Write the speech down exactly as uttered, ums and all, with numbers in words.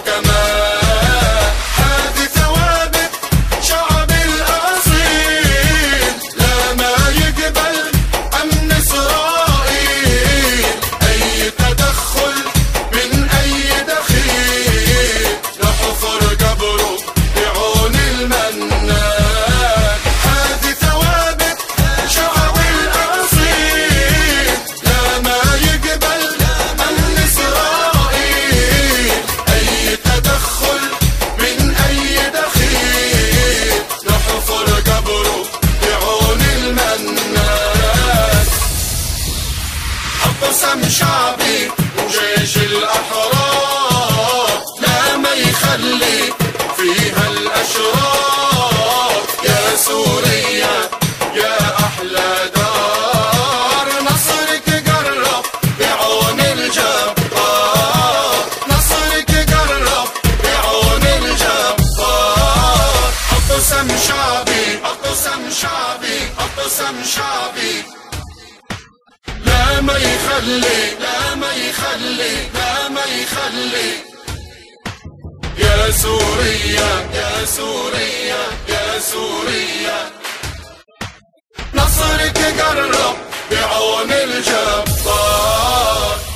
حكماء. هذه ثوابت شعب الأصيل، لا ما يقبل أمن إسرائيل. أي تدخل من أي دخيل نحفر قبره بعون المنان. هذه ثوابت شعب الأصيل، لا ما يقبل أمن إسرائيل. أي تدخل من أي دخيل نحفر قبره بعون المنان. اعتصم شعبي وجيش الأحرار، لا ما يخلي فيها الأشرار. يا سوريا يا أحلى دار، نصرك قرب بعون الجبار. نصرك قرب بعون الجبار. اعتصم شعبي اعتصم شعبي اعتصم شعبي، لا ما يخلي لا ما يخلي لا ما يخلي. يا سوريا يا سوريا يا سوريا، نصرك قرب بعون الجبار.